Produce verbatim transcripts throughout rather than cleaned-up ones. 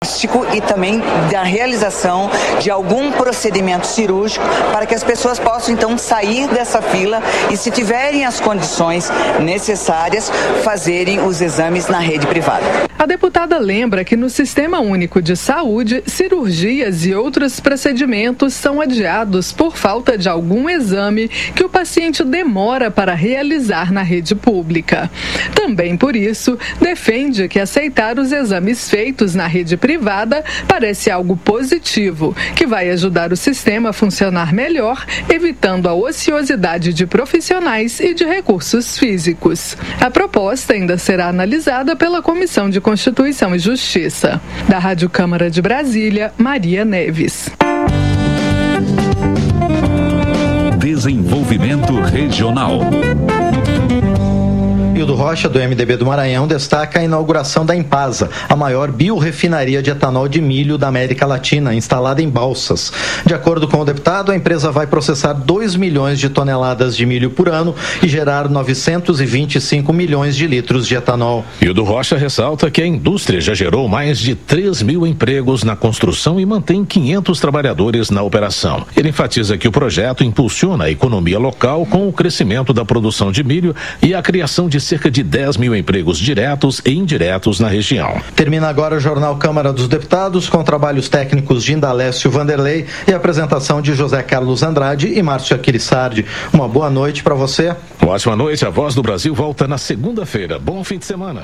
diagnóstico e também da realização de algum procedimento cirúrgico para que as pessoas possam então sair dessa fila e, se tiverem as condições necessárias, fazerem os exames na rede privada. A deputada lembra que no Sistema Único de Saúde, cirurgias e outros procedimentos são adiados por falta de algum exame que o paciente demora para realizar na rede pública. Também por isso, defende que aceitar os exames feitos na rede privada parece algo positivo, que vai ajudar o sistema a funcionar melhor, evitando a ociosidade de profissionais e de recursos físicos. A proposta ainda será analisada pela Comissão de Constituição e Justiça. Da Rádio Câmara de Brasília, Maria Neves. Desenvolvimento Regional. Hildo Rocha, do M D B do Maranhão, destaca a inauguração da Impasa, a maior biorefinaria de etanol de milho da América Latina, instalada em Balsas. De acordo com o deputado, a empresa vai processar dois milhões de toneladas de milho por ano e gerar novecentos e vinte e cinco milhões de litros de etanol. Hildo Rocha ressalta que a indústria já gerou mais de três mil empregos na construção e mantém quinhentos trabalhadores na operação. Ele enfatiza que o projeto impulsiona a economia local com o crescimento da produção de milho e a criação de cerca de dez mil empregos diretos e indiretos na região. Termina agora o Jornal Câmara dos Deputados, com trabalhos técnicos de Indalécio Vanderlei e apresentação de José Carlos Andrade e Márcio Aquilissardi. Uma boa noite para você. Uma ótima noite. A Voz do Brasil volta na segunda-feira. Bom fim de semana.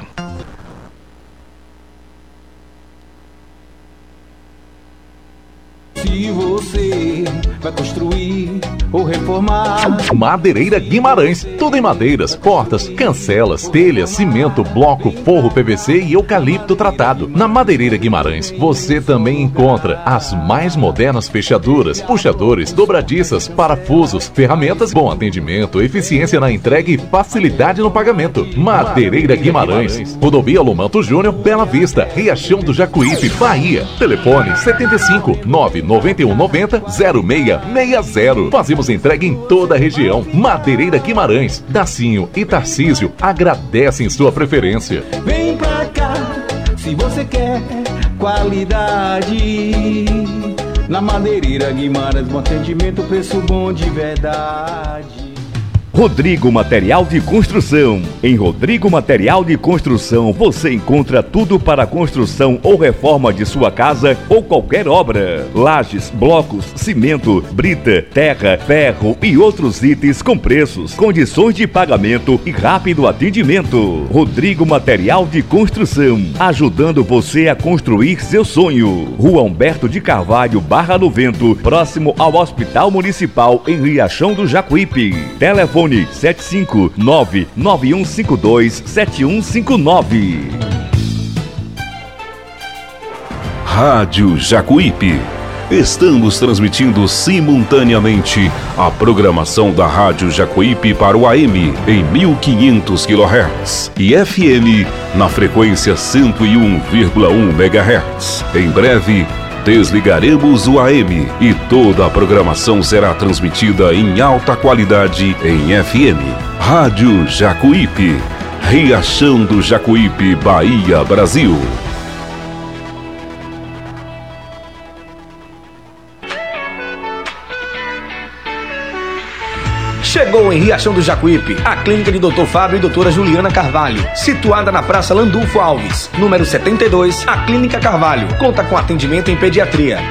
Se você vai construir ou reformar. Madeireira Guimarães, tudo em madeiras, portas, cancelas, telhas, cimento, bloco, forro P V C e eucalipto tratado. Na Madeireira Guimarães, você também encontra as mais modernas fechaduras, puxadores, dobradiças, parafusos, ferramentas, bom atendimento, eficiência na entrega e facilidade no pagamento. Madeireira Guimarães, Rodovia Lomanto Júnior, Bela Vista, Riachão do Jacuípe, Bahia. Telefone setenta e cinco, nove nove um nove zero, zero seis seis zero. Fazemos entrega em toda a região. Madeireira Guimarães, Dacinho e Tarcísio agradecem sua preferência. Vem pra cá, se você quer qualidade. Na Madeireira Guimarães, bom atendimento, preço bom de verdade. Rodrigo Material de Construção. Em Rodrigo Material de Construção você encontra tudo para a construção ou reforma de sua casa ou qualquer obra. Lajes, blocos, cimento, brita, terra, ferro e outros itens com preços, condições de pagamento e rápido atendimento. Rodrigo Material de Construção, ajudando você a construir seu sonho. Rua Humberto de Carvalho, Barra do Vento, próximo ao Hospital Municipal em Riachão do Jacuípe. Telefone sete cinco nove nove um cinco dois sete um cinco nove. Rádio Jacuípe. Estamos transmitindo simultaneamente a programação da Rádio Jacuípe para o A M em mil e quinhentos quilohertz e F M na frequência cento e um vírgula um megahertz. Em breve, desligaremos o A M e toda a programação será transmitida em alta qualidade em F M. Rádio Jacuípe, Riachão do Jacuípe, Bahia, Brasil. Chegou em Riachão do Jacuípe a clínica de doutor Fábio e doutora Juliana Carvalho, situada na Praça Landulfo Alves, número setenta e dois, a Clínica Carvalho. Conta com atendimento em pediatria,